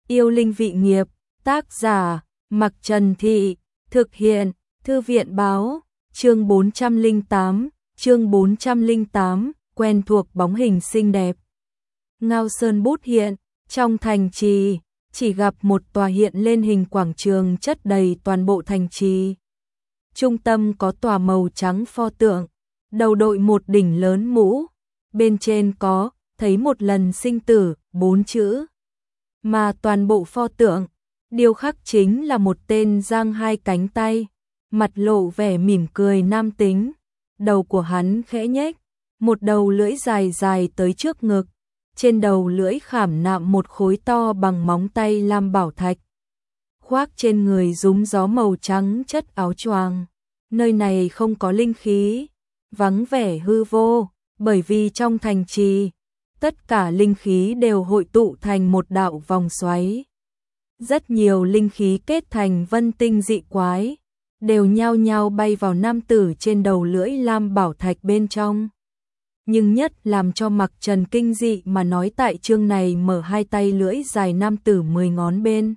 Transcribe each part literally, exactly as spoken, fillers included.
Yêu linh vị nghiệp, tác giả, Mặc Trần Thị, thực hiện, Thư viện báo, chương bốn trăm lẻ tám, chương bốn trăm lẻ tám, quen thuộc bóng hình xinh đẹp. Ngao Sơn bút hiện, trong thành trì, chỉ gặp một tòa hiện lên hình quảng trường chất đầy toàn bộ thành trì. Trung tâm có tòa màu trắng pho tượng, đầu đội một đỉnh lớn mũ, bên trên có, thấy một lần sinh tử, bốn chữ. Mà toàn bộ pho tượng, điêu khắc chính là một tên giang hai cánh tay, mặt lộ vẻ mỉm cười nam tính, đầu của hắn khẽ nhếch, một đầu lưỡi dài dài tới trước ngực, trên đầu lưỡi khảm nạm một khối to bằng móng tay lam bảo thạch. Khoác trên người rúm gió màu trắng chất áo choàng, nơi này không có linh khí, vắng vẻ hư vô, bởi vì trong thành trì, tất cả linh khí đều hội tụ thành một đạo vòng xoáy. Rất nhiều linh khí kết thành vân tinh dị quái, đều nhao nhao bay vào nam tử trên đầu lưỡi lam bảo thạch bên trong. Nhưng nhất làm cho Mặc Trần kinh dị mà nói tại chương này mở hai tay lưỡi dài nam tử mười ngón bên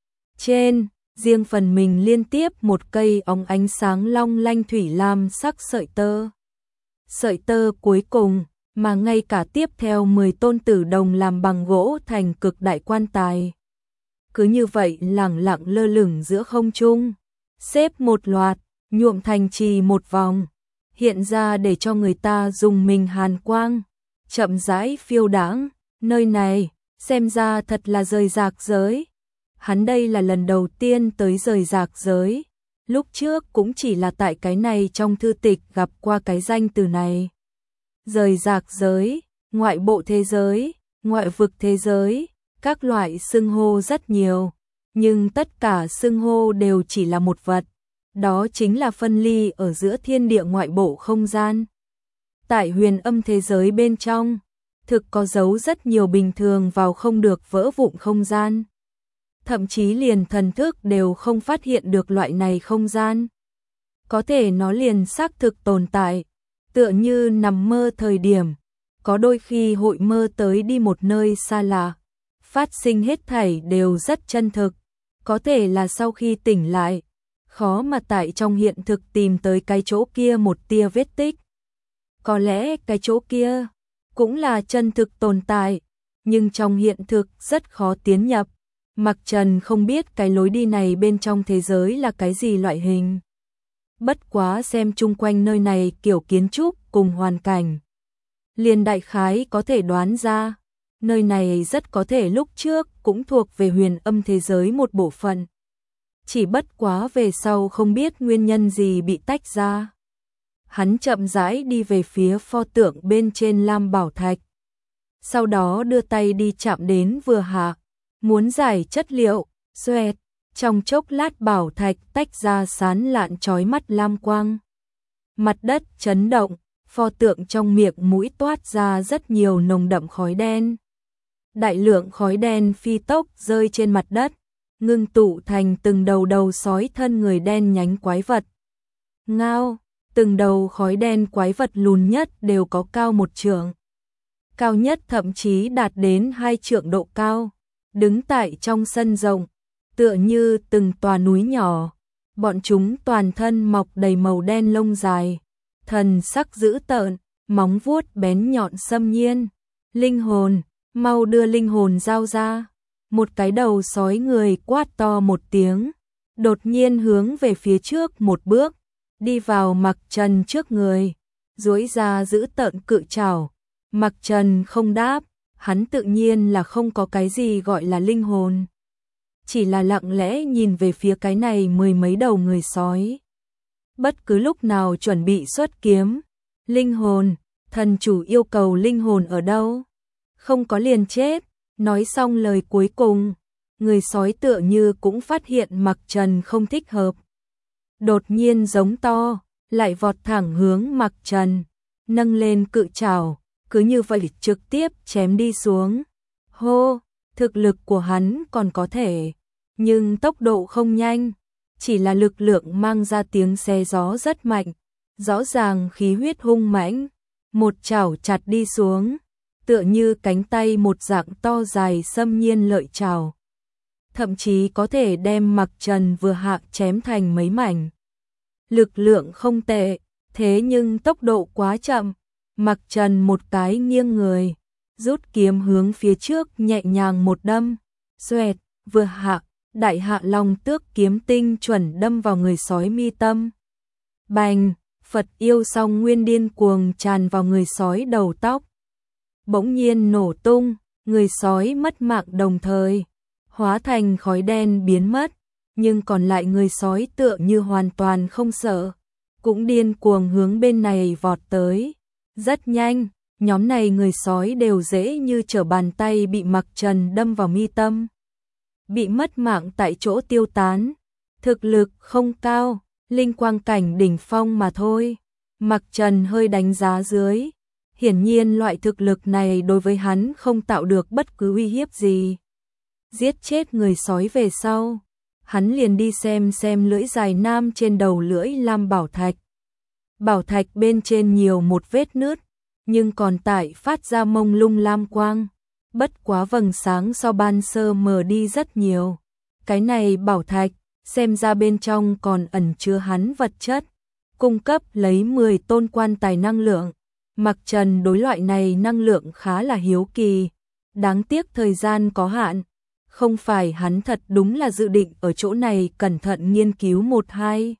trên, riêng phần mình liên tiếp một cây óng ánh sáng long lanh thủy lam sắc sợi tơ. Sợi tơ cuối cùng, mà ngay cả tiếp theo mười tôn tử đồng làm bằng gỗ thành cực đại quan tài. Cứ như vậy lẳng lặng lơ lửng giữa không trung, xếp một loạt, nhuộm thành trì một vòng, hiện ra để cho người ta dùng mình hàn quang, chậm rãi phiêu đãng. Nơi này, xem ra thật là rời rạc giới. Hắn đây là lần đầu tiên tới rời rạc giới, lúc trước cũng chỉ là tại cái này trong thư tịch gặp qua cái danh từ này. Rời rạc giới, ngoại bộ thế giới, ngoại vực thế giới, các loại xưng hô rất nhiều, nhưng tất cả xưng hô đều chỉ là một vật, đó chính là phân ly ở giữa thiên địa ngoại bộ không gian. Tại huyền âm thế giới bên trong, thực có giấu rất nhiều bình thường vào không được vỡ vụn không gian. Thậm chí liền thần thức đều không phát hiện được loại này không gian. Có thể nó liền xác thực tồn tại, tựa như nằm mơ thời điểm, có đôi khi hội mơ tới đi một nơi xa lạ, phát sinh hết thảy đều rất chân thực, có thể là sau khi tỉnh lại, khó mà tại trong hiện thực tìm tới cái chỗ kia một tia vết tích. Có lẽ cái chỗ kia cũng là chân thực tồn tại, nhưng trong hiện thực rất khó tiến nhập. Mặc Trần không biết cái lối đi này bên trong thế giới là cái gì loại hình. Bất quá xem chung quanh nơi này kiểu kiến trúc cùng hoàn cảnh, liền đại khái có thể đoán ra, nơi này rất có thể lúc trước cũng thuộc về huyền âm thế giới một bộ phận. Chỉ bất quá về sau không biết nguyên nhân gì bị tách ra. Hắn chậm rãi đi về phía pho tượng bên trên lam bảo thạch. Sau đó đưa tay đi chạm đến vừa hạ, muốn giải chất liệu, xoẹt, trong chốc lát bảo thạch tách ra sán lạn chói mắt lam quang. Mặt đất chấn động, pho tượng trong miệng mũi toát ra rất nhiều nồng đậm khói đen. Đại lượng khói đen phi tốc rơi trên mặt đất, ngưng tụ thành từng đầu đầu sói thân người đen nhánh quái vật. Ngao, từng đầu khói đen quái vật lùn nhất đều có cao một trượng. Cao nhất thậm chí đạt đến hai trượng độ cao, đứng tại trong sân rộng, tựa như từng tòa núi nhỏ. Bọn chúng toàn thân mọc đầy màu đen lông dài, thần sắc dữ tợn, móng vuốt bén nhọn xâm nhiên. Linh hồn, mau đưa linh hồn giao ra. Một cái đầu sói người quát to một tiếng, đột nhiên hướng về phía trước một bước, đi vào Mặc Trần trước người, duỗi ra giữ tợn cự trảo. Mặc Trần không đáp, hắn tự nhiên là không có cái gì gọi là linh hồn, chỉ là lặng lẽ nhìn về phía cái này mười mấy đầu người sói. Bất cứ lúc nào chuẩn bị xuất kiếm. Linh hồn, thần chủ yêu cầu linh hồn ở đâu? Không có liền chết. Nói xong lời cuối cùng, người sói tựa như cũng phát hiện Mặc Trần không thích hợp. Đột nhiên giống to, lại vọt thẳng hướng Mặc Trần, nâng lên cự trảo, cứ như vậy trực tiếp chém đi xuống. Hô, thực lực của hắn còn có thể, nhưng tốc độ không nhanh, chỉ là lực lượng mang ra tiếng xé gió rất mạnh, rõ ràng khí huyết hung mãnh, một chảo chặt đi xuống, tựa như cánh tay một dạng to dài xâm nhiên lợi chảo. thậm chí có thể đem Mặc Trần vừa hạ chém thành mấy mảnh. Lực lượng không tệ, thế nhưng tốc độ quá chậm. Mặc Trần một cái nghiêng người, rút kiếm hướng phía trước nhẹ nhàng một đâm, xoẹt, vừa hạ, đại hạ long tước kiếm tinh chuẩn đâm vào người sói mi tâm. Bành, Phật yêu song nguyên điên cuồng tràn vào người sói đầu tóc. Bỗng nhiên nổ tung, người sói mất mạng đồng thời, hóa thành khói đen biến mất, nhưng còn lại người sói tựa như hoàn toàn không sợ, cũng điên cuồng hướng bên này vọt tới. Rất nhanh, nhóm này người sói đều dễ như trở bàn tay bị Mặc Trần đâm vào mi tâm. Bị mất mạng tại chỗ tiêu tán, thực lực không cao, linh quang cảnh đỉnh phong mà thôi. Mặc Trần hơi đánh giá dưới, hiển nhiên loại thực lực này đối với hắn không tạo được bất cứ uy hiếp gì. Giết chết người sói về sau, hắn liền đi xem xem lưỡi dài nam trên đầu lưỡi lam bảo thạch. Bảo thạch bên trên nhiều một vết nứt, nhưng còn tại phát ra mông lung lam quang, bất quá vầng sáng so ban sơ mờ đi rất nhiều. Cái này bảo thạch, xem ra bên trong còn ẩn chứa hắn vật chất, cung cấp lấy mười tôn quan tài năng lượng. Mặc Trần đối loại này năng lượng khá là hiếu kỳ, đáng tiếc thời gian có hạn, không phải hắn thật đúng là dự định ở chỗ này cẩn thận nghiên cứu một hai.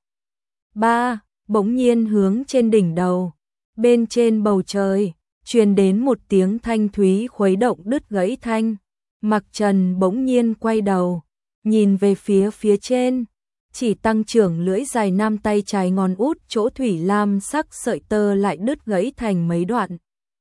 Ba, bỗng nhiên hướng trên đỉnh đầu, bên trên bầu trời, truyền đến một tiếng thanh thúy khuấy động đứt gãy thanh. Mặc Trần bỗng nhiên quay đầu, nhìn về phía phía trên, chỉ tăng trưởng lưỡi dài nam tay trái ngón út chỗ thủy lam sắc sợi tơ lại đứt gãy thành mấy đoạn.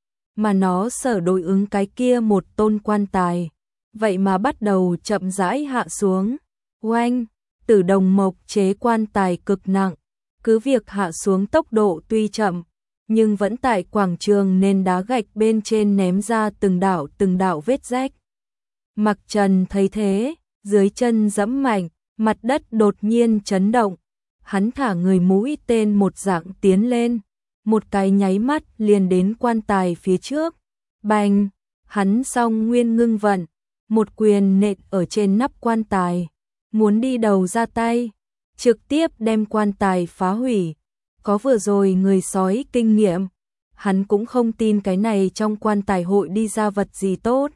Mà nó sở đối ứng cái kia một tôn quan tài, vậy mà bắt đầu chậm rãi hạ xuống. Oanh, Tử đồng mộc chế quan tài cực nặng, cứ việc hạ xuống tốc độ tuy chậm, nhưng vẫn tại quảng trường nền đá gạch bên trên ném ra từng đạo từng đạo vết rách. Mặc Trần thấy thế, dưới chân giẫm mạnh, mặt đất đột nhiên chấn động. Hắn thả người mũi tên một dạng tiến lên, một cái nháy mắt liền đến quan tài phía trước. Bành, hắn song nguyên ngưng vận, một quyền nện ở trên nắp quan tài, muốn đi đầu ra tay, trực tiếp đem quan tài phá hủy. Có vừa rồi người sói kinh nghiệm, hắn cũng không tin cái này trong quan tài hội đi ra vật gì tốt.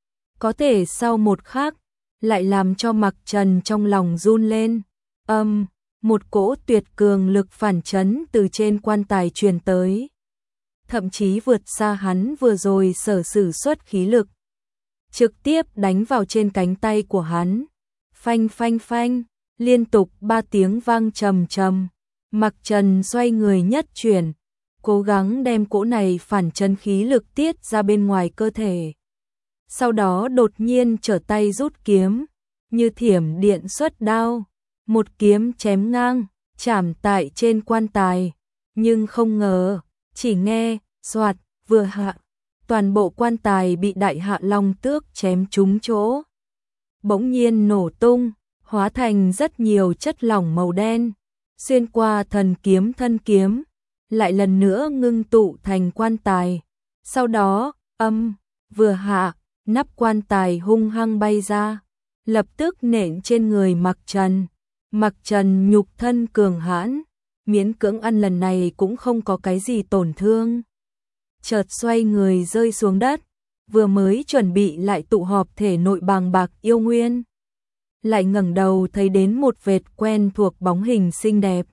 Có thể sau một khắc, lại làm cho Mặc Trần trong lòng run lên. Âm, một cỗ tuyệt cường lực phản chấn từ trên quan tài truyền tới, thậm chí vượt xa hắn vừa rồi sở sử xuất khí lực, trực tiếp đánh vào trên cánh tay của hắn. Phanh phanh phanh, liên tục ba tiếng vang trầm trầm. Mặc Trần xoay người nhất chuyển, cố gắng đem cỗ này phản chấn khí lực tiết ra bên ngoài cơ thể. Sau đó đột nhiên trở tay rút kiếm, như thiểm điện xuất đao, một kiếm chém ngang, chảm tại trên quan tài, nhưng không ngờ, chỉ nghe xoạt vừa hạ, toàn bộ quan tài bị đại hạ long tước chém trúng chỗ, bỗng nhiên nổ tung, hóa thành rất nhiều chất lỏng màu đen, xuyên qua thần kiếm thân kiếm, lại lần nữa ngưng tụ thành quan tài. Sau đó, âm vừa hạ, nắp quan tài hung hăng bay ra, lập tức nện trên người Mặc Trần. Mặc Trần nhục thân cường hãn, miễn cưỡng ăn lần này cũng không có cái gì tổn thương. Chợt xoay người rơi xuống đất, vừa mới chuẩn bị lại tụ họp thể nội bàng bạc yêu nguyên, lại ngẩng đầu thấy đến một vệt quen thuộc bóng hình xinh đẹp.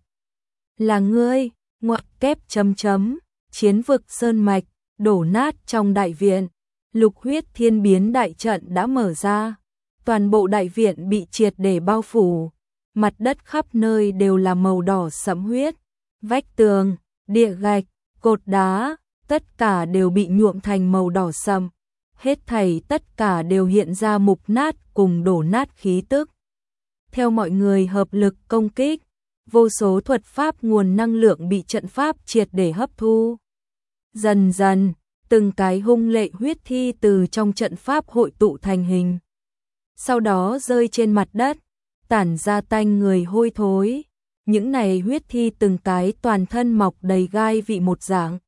Là ngươi, ngoặc kép chấm chấm, chiến vực sơn mạch, đổ nát trong đại viện. Lục huyết thiên biến đại trận đã mở ra, toàn bộ đại viện bị triệt để bao phủ, mặt đất khắp nơi đều là màu đỏ sẫm huyết, vách tường, địa gạch, cột đá, tất cả đều bị nhuộm thành màu đỏ sẫm, hết thảy tất cả đều hiện ra mục nát cùng đổ nát khí tức. Theo mọi người hợp lực công kích, vô số thuật pháp nguồn năng lượng bị trận pháp triệt để hấp thu. Dần dần, từng cái hung lệ huyết thi từ trong trận pháp hội tụ thành hình, sau đó rơi trên mặt đất, tản ra tanh người hôi thối. Những này huyết thi từng cái toàn thân mọc đầy gai vị một dạng,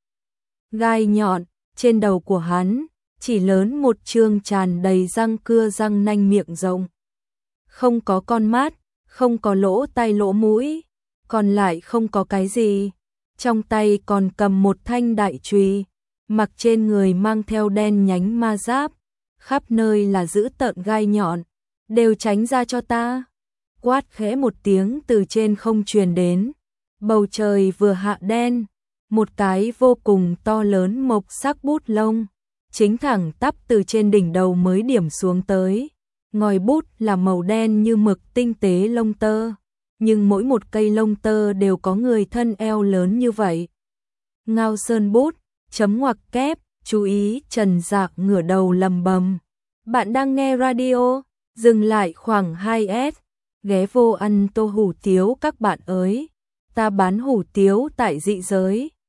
gai nhọn, trên đầu của hắn chỉ lớn một trương tràn đầy răng cưa răng nanh miệng rộng. không có con mắt, không có lỗ tai lỗ mũi, còn lại không có cái gì. Trong tay còn cầm một thanh đại chùy, mặc trên người mang theo đen nhánh ma giáp, khắp nơi là dữ tợn gai nhọn, đều tránh ra cho ta. Quát khẽ một tiếng từ trên không truyền đến, bầu trời vừa hạ đen, một cái vô cùng to lớn mộc sắc bút lông, chính thẳng tắp từ trên đỉnh đầu mới điểm xuống tới. Ngòi bút là màu đen như mực tinh tế lông tơ, nhưng mỗi một cây lông tơ đều có người thân eo lớn như vậy. Ngao sơn bút, chấm ngoặc kép, chú ý Trần Dạc ngửa đầu lầm bầm. Bạn đang nghe radio, dừng lại khoảng hai S, ghé vô ăn tô hủ tiếu các bạn ơi. Ta bán hủ tiếu tại dị giới.